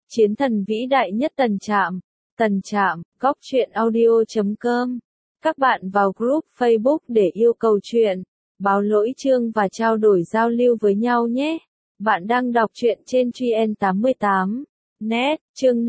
Chiến thần vĩ đại nhất Tần Trạm, góc truyện audio.com. Các bạn vào group Facebook để yêu cầu truyện, báo lỗi chương và trao đổi giao lưu với nhau nhé. Bạn đang đọc truyện trên Truyện88 net, chương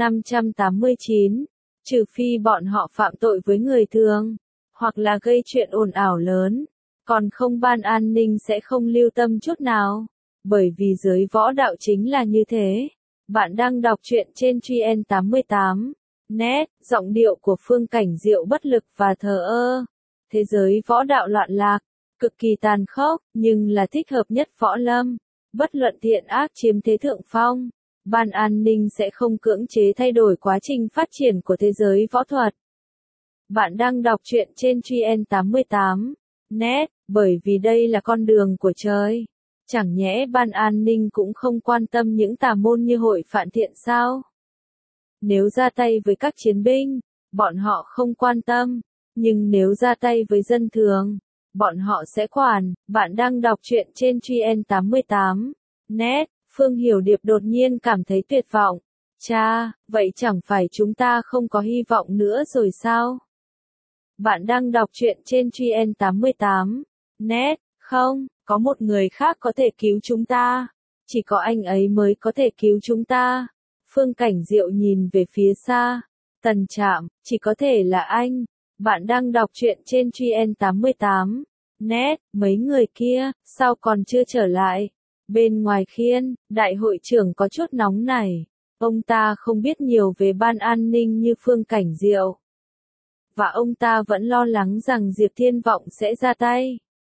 589. Trừ phi bọn họ phạm tội với người thường, hoặc là gây chuyện ồn ào lớn, còn không ban an ninh sẽ không lưu tâm chút nào. Bởi vì giới võ đạo chính là như thế. Bạn đang đọc truyện trên Truyện88 net, giọng điệu của Phương Cảnh Diệu bất lực và thờ ơ. Thế giới võ đạo loạn lạc, cực kỳ tàn khốc, nhưng là thích hợp nhất võ lâm. Bất luận thiện ác chiếm thế thượng phong, ban an ninh sẽ không cưỡng chế thay đổi quá trình phát triển của thế giới võ thuật. Bạn đang đọc truyện trên Truyện88 net, bởi vì đây là con đường của trời. Chẳng nhẽ ban an ninh cũng không quan tâm những tà môn như hội Phạn Thiện sao? Nếu ra tay với các chiến binh, bọn họ không quan tâm, nhưng nếu ra tay với dân thường, bọn họ sẽ quản. Bạn đang đọc truyện trên Truyện88 net, Phương Hiểu Điệp đột nhiên cảm thấy tuyệt vọng. Cha, vậy chẳng phải chúng ta không có hy vọng nữa rồi sao? Bạn đang đọc truyện trên Truyện88 net, không, có một người khác có thể cứu chúng ta. Chỉ có anh ấy mới có thể cứu chúng ta. Phương Cảnh Diệu nhìn về phía xa. Tần Trạm, chỉ có thể là anh. Bạn đang đọc truyện trên Truyện88 net, mấy người kia, sao còn chưa trở lại? Bên ngoài khiên, đại hội trưởng có chút nóng nảy. Ông ta không biết nhiều về ban an ninh như Phương Cảnh Diệu. Và ông ta vẫn lo lắng rằng Diệp Thiên Vọng sẽ ra tay.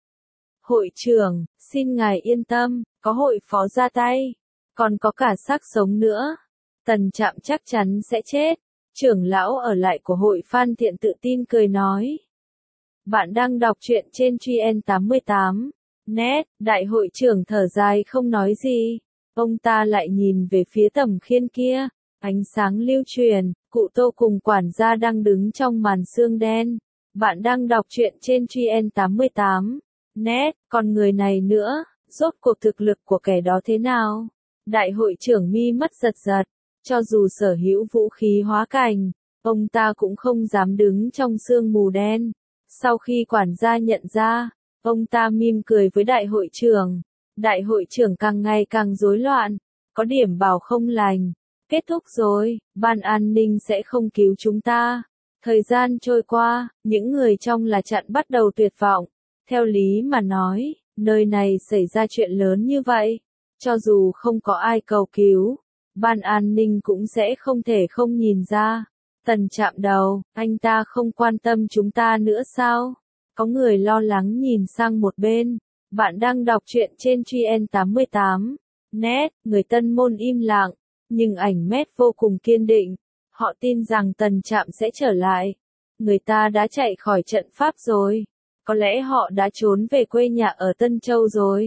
Hội trưởng, xin ngài yên tâm, có hội phó ra tay. Còn có cả xác sống nữa. Tần Trạm chắc chắn sẽ chết. Trưởng lão ở lại của hội Phan Thiện tự tin cười nói. Bạn đang đọc truyện trên Truyện88 net, đại hội trưởng thở dài không nói gì. Ông ta lại nhìn về phía tầm khiên kia. Ánh sáng lưu truyền, cụ Tô cùng quản gia đang đứng trong màn sương đen. Bạn đang đọc truyện trên Truyện88 net, còn người này nữa, rốt cuộc thực lực của kẻ đó thế nào? Đại hội trưởng mi mắt giật giật, cho dù sở hữu vũ khí hóa cảnh, ông ta cũng không dám đứng trong sương mù đen. Sau khi quản gia nhận ra, ông ta mỉm cười với đại hội trưởng. Đại hội trưởng càng ngày càng rối loạn, có điểm bảo không lành. Kết thúc rồi, ban an ninh sẽ không cứu chúng ta. Thời gian trôi qua, những người trong là chặn bắt đầu tuyệt vọng. Theo lý mà nói, nơi này xảy ra chuyện lớn như vậy, cho dù không có ai cầu cứu, ban an ninh cũng sẽ không thể không nhìn ra. Tần Trạm đầu, anh ta không quan tâm chúng ta nữa sao? Có người lo lắng nhìn sang một bên. Bạn đang đọc truyện trên Truyện88 net, người Tân Môn im lặng, nhưng ảnh mét vô cùng kiên định. Họ tin rằng Tần Trạm sẽ trở lại. Người ta đã chạy khỏi trận pháp rồi. Có lẽ họ đã trốn về quê nhà ở Tân Châu rồi.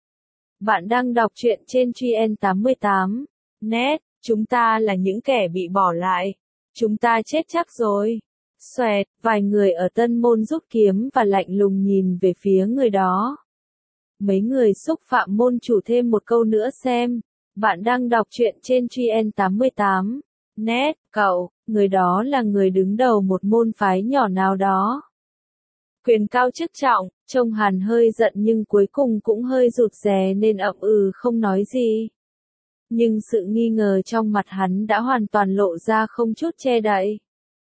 Bạn đang đọc truyện trên Truyện88 net, chúng ta là những kẻ bị bỏ lại. Chúng ta chết chắc rồi. Xoẹt, vài người ở Tân Môn rút kiếm và lạnh lùng nhìn về phía người đó. Mấy người xúc phạm môn chủ thêm một câu nữa xem. Bạn đang đọc truyện trên Truyện88 net, cậu, người đó là người đứng đầu một môn phái nhỏ nào đó. Quyền cao chức trọng, trông hắn hơi giận nhưng cuối cùng cũng hơi rụt rè nên ậm không nói gì. Nhưng sự nghi ngờ trong mặt hắn đã hoàn toàn lộ ra không chút che đậy.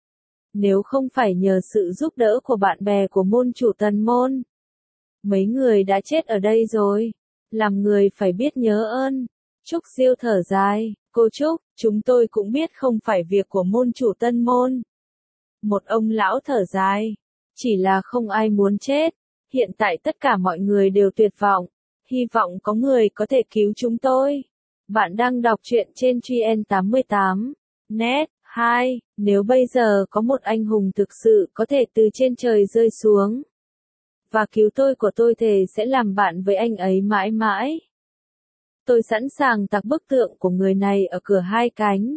Nếu không phải nhờ sự giúp đỡ của bạn bè của môn chủ Tần Môn, mấy người đã chết ở đây rồi. Làm người phải biết nhớ ơn. Trúc Diêu thở dài, cô Trúc, chúng tôi cũng biết không phải việc của môn chủ Tân Môn. Một ông lão thở dài. Chỉ là không ai muốn chết. Hiện tại tất cả mọi người đều tuyệt vọng. Hy vọng có người có thể cứu chúng tôi. Bạn đang đọc truyện trên Truyện88 net 2. Nếu bây giờ có một anh hùng thực sự có thể từ trên trời rơi xuống và cứu tôi thề sẽ làm bạn với anh ấy mãi mãi. Tôi sẵn sàng tạc bức tượng của người này ở cửa hai cánh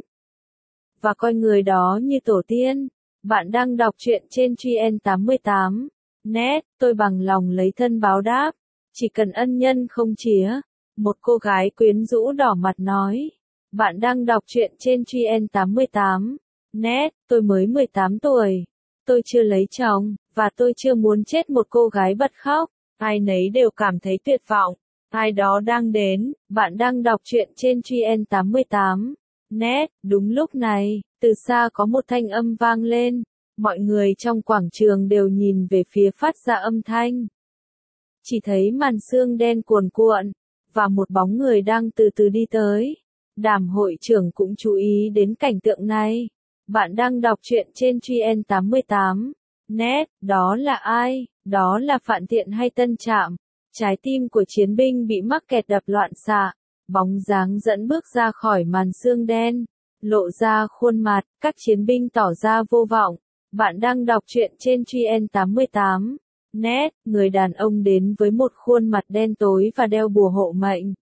và coi người đó như tổ tiên. Bạn đang đọc truyện trên Truyện88 net, tôi bằng lòng lấy thân báo đáp, chỉ cần ân nhân không chía. Một cô gái quyến rũ đỏ mặt nói. Bạn đang đọc truyện trên Truyện88. Net, tôi mới 18 tuổi. Tôi chưa lấy chồng, và tôi chưa muốn chết một cô gái bật khóc. Ai nấy đều cảm thấy tuyệt vọng. Ai đó đang đến, bạn đang đọc truyện trên Truyện88. Net, đúng lúc này, từ xa có một thanh âm vang lên. Mọi người trong quảng trường đều nhìn về phía phát ra âm thanh. Chỉ thấy màn sương đen cuồn cuộn, và một bóng người đang từ từ đi tới. Đàm hội trưởng cũng chú ý đến cảnh tượng này. Bạn đang đọc truyện trên Truyện88. Net, đó là ai? Đó là Phạn Thiện hay Tân Trạm? Trái tim của chiến binh bị mắc kẹt đập loạn xạ. Bóng dáng dẫn bước ra khỏi màn sương đen, lộ ra khuôn mặt, các chiến binh tỏ ra vô vọng. Bạn đang đọc truyện trên Truyện88. Net, người đàn ông đến với một khuôn mặt đen tối và đeo bùa hộ mệnh.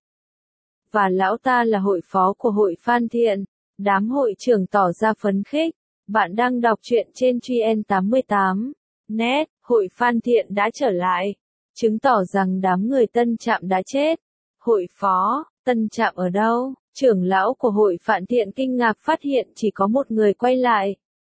Và lão ta là hội phó của hội Phan Thiện. Đám hội trưởng tỏ ra phấn khích. Bạn đang đọc truyện trên Truyện88. Net, hội Phan Thiện đã trở lại, chứng tỏ rằng đám người Tân Trạm đã chết. Hội phó, Tân Trạm ở đâu? Trưởng lão của hội Phan Thiện kinh ngạc phát hiện chỉ có một người quay lại.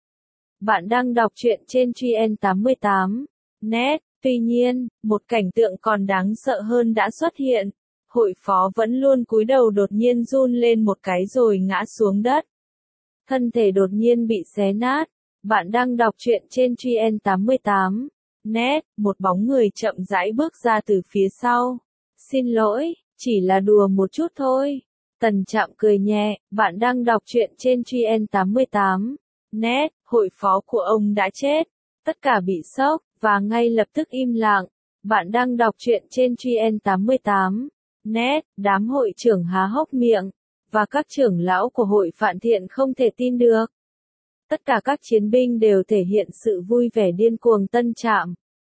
Bạn đang đọc truyện trên Truyện88. Net, tuy nhiên, một cảnh tượng còn đáng sợ hơn đã xuất hiện. Hội phó vẫn luôn cúi đầu đột nhiên run lên một cái rồi ngã xuống đất. Thân thể đột nhiên bị xé nát. Bạn đang đọc truyện trên Truyện88. Net, một bóng người chậm rãi bước ra từ phía sau. Xin lỗi, chỉ là đùa một chút thôi. Tân Trạm cười nhẹ. Bạn đang đọc truyện trên Truyện88. Net, hội phó của ông đã chết. Tất cả bị sốc, và ngay lập tức im lặng. Bạn đang đọc truyện trên Truyện88. Net, đám hội trưởng há hốc miệng, và các trưởng lão của hội Phan Thiện không thể tin được. Tất cả các chiến binh đều thể hiện sự vui vẻ điên cuồng. Tân Trạm.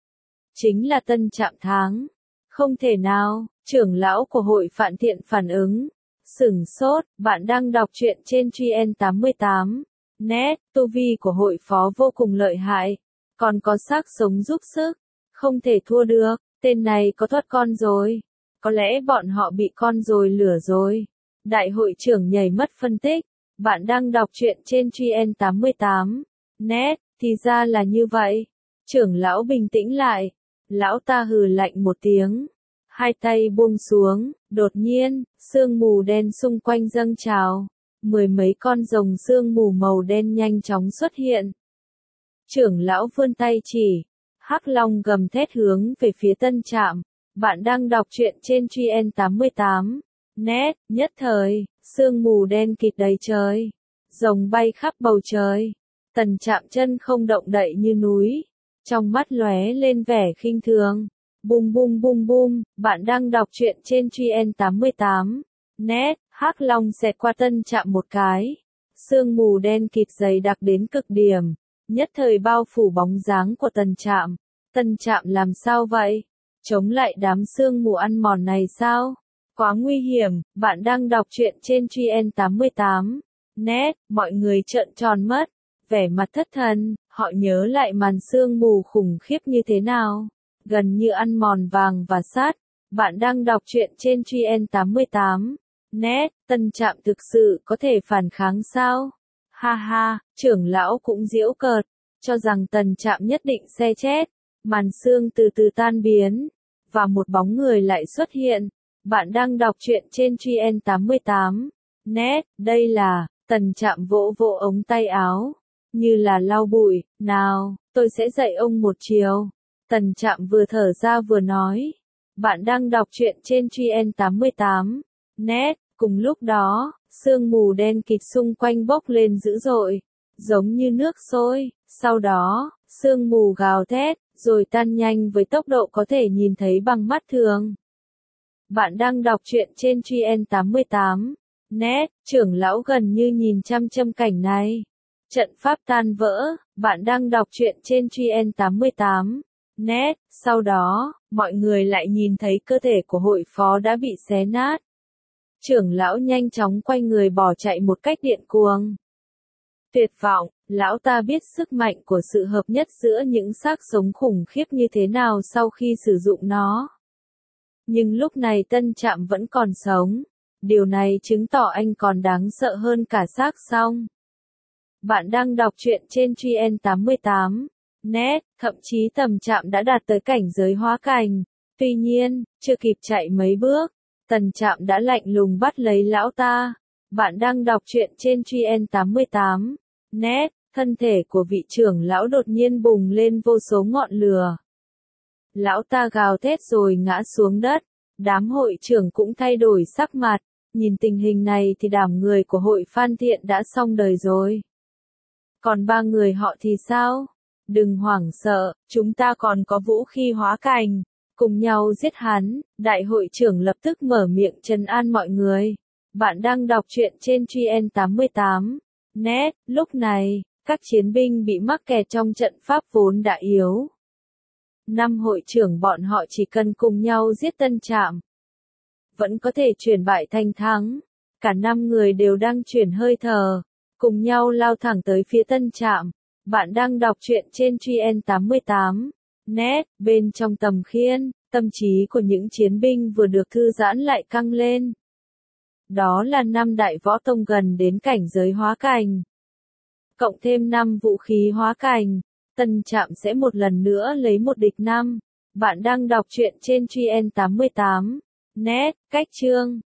Chính là Tân Trạm thắng. Không thể nào, trưởng lão của hội Phan Thiện phản ứng. Sửng sốt, bạn đang đọc truyện trên Truyện88. Net, tu vi của hội phó vô cùng lợi hại. Còn có xác sống giúp sức. Không thể thua được, tên này có thoát con rồi. Có lẽ bọn họ bị con rồi lửa rồi. Đại hội trưởng nhảy mất phân tích. Bạn đang đọc truyện trên Truyện88. Net, thì ra là như vậy. Trưởng lão bình tĩnh lại. Lão ta hừ lạnh một tiếng. Hai tay buông xuống, đột nhiên, sương mù đen xung quanh dâng trào. Mười mấy con rồng sương mù màu đen nhanh chóng xuất hiện. Trưởng lão vươn tay chỉ. Hắc Long gầm thét hướng về phía Tân Trạm. Bạn đang đọc truyện trên Truyện88. Net, nhất thời, sương mù đen kịt đầy trời. Rồng bay khắp bầu trời. Tân Trạm chân không động đậy như núi. Trong mắt lóe lên vẻ khinh thường. Bum bum bum bum, bạn đang đọc truyện trên Truyện88. Net, Hắc Long xẹt qua Tân Trạm một cái. Sương mù đen kịt dày đặc đến cực điểm. Nhất thời bao phủ bóng dáng của Tân Trạm. Tân Trạm làm sao vậy? Chống lại đám sương mù ăn mòn này sao? Quá nguy hiểm. Bạn đang đọc truyện trên Truyện88. Net, mọi người trợn tròn mắt. Vẻ mặt thất thần, họ nhớ lại màn sương mù khủng khiếp như thế nào. Gần như ăn mòn vàng và sắt. Bạn đang đọc truyện trên Truyện88. Net, Tân Trạm thực sự có thể phản kháng sao? Ha ha, trưởng lão cũng giễu cợt, cho rằng Tân Trạm nhất định sẽ chết. Màn sương từ từ tan biến, và một bóng người lại xuất hiện. Bạn đang đọc truyện trên Truyện88. Net, đây là, Tân Trạm vỗ vỗ ống tay áo, như là lau bụi. Nào, tôi sẽ dạy ông một chiều. Tân Trạm vừa thở ra vừa nói. Bạn đang đọc truyện trên Truyện88. Net, cùng lúc đó, sương mù đen kịt xung quanh bốc lên dữ dội, giống như nước sôi. Sau đó, sương mù gào thét, rồi tan nhanh với tốc độ có thể nhìn thấy bằng mắt thường. Bạn đang đọc truyện trên Truyện88. Net, trưởng lão gần như nhìn chăm chăm cảnh này. Trận pháp tan vỡ. Bạn đang đọc truyện trên Truyện88. Net, sau đó, mọi người lại nhìn thấy cơ thể của hội phó đã bị xé nát. Trưởng lão nhanh chóng quay người bỏ chạy một cách điên cuồng. Tuyệt vọng, lão ta biết sức mạnh của sự hợp nhất giữa những xác sống khủng khiếp như thế nào sau khi sử dụng nó. Nhưng lúc này Tân Trạm vẫn còn sống. Điều này chứng tỏ anh còn đáng sợ hơn cả xác xong. Bạn đang đọc truyện trên Truyện88 net, thậm chí Tầm Trạm đã đạt tới cảnh giới hóa cảnh. Tuy nhiên, chưa kịp chạy mấy bước, Tần Trạm đã lạnh lùng bắt lấy lão ta. Bạn đang đọc truyện trên Truyện88 net, thân thể của vị trưởng lão đột nhiên bùng lên vô số ngọn lửa. Lão ta gào thét rồi ngã xuống đất. Đám hội trưởng cũng thay đổi sắc mặt. Nhìn tình hình này thì đám người của hội Phan Thiện đã xong đời rồi. Còn 3 người họ thì sao? Đừng hoảng sợ, chúng ta còn có vũ khí hóa cảnh. Cùng nhau giết hắn. Đại hội trưởng lập tức mở miệng trấn an mọi người. Bạn đang đọc truyện trên Truyện88 net. Lúc này, các chiến binh bị mắc kẹt trong trận pháp vốn đã yếu. 5 hội trưởng bọn họ chỉ cần cùng nhau giết Tân Trạm, vẫn có thể chuyển bại thành thắng. Cả 5 người đều đang chuyển hơi thở, cùng nhau lao thẳng tới phía Tân Trạm. Bạn đang đọc truyện trên Truyện88 net. Bên trong tầm khiên, tâm trí của những chiến binh vừa được thư giãn lại căng lên. Đó là 5 đại võ tông gần đến cảnh giới hóa cảnh. Cộng thêm 5 vũ khí hóa cảnh, Tân Trạm sẽ một lần nữa lấy một địch 5. Bạn đang đọc truyện trên Truyện88 net. Cách chương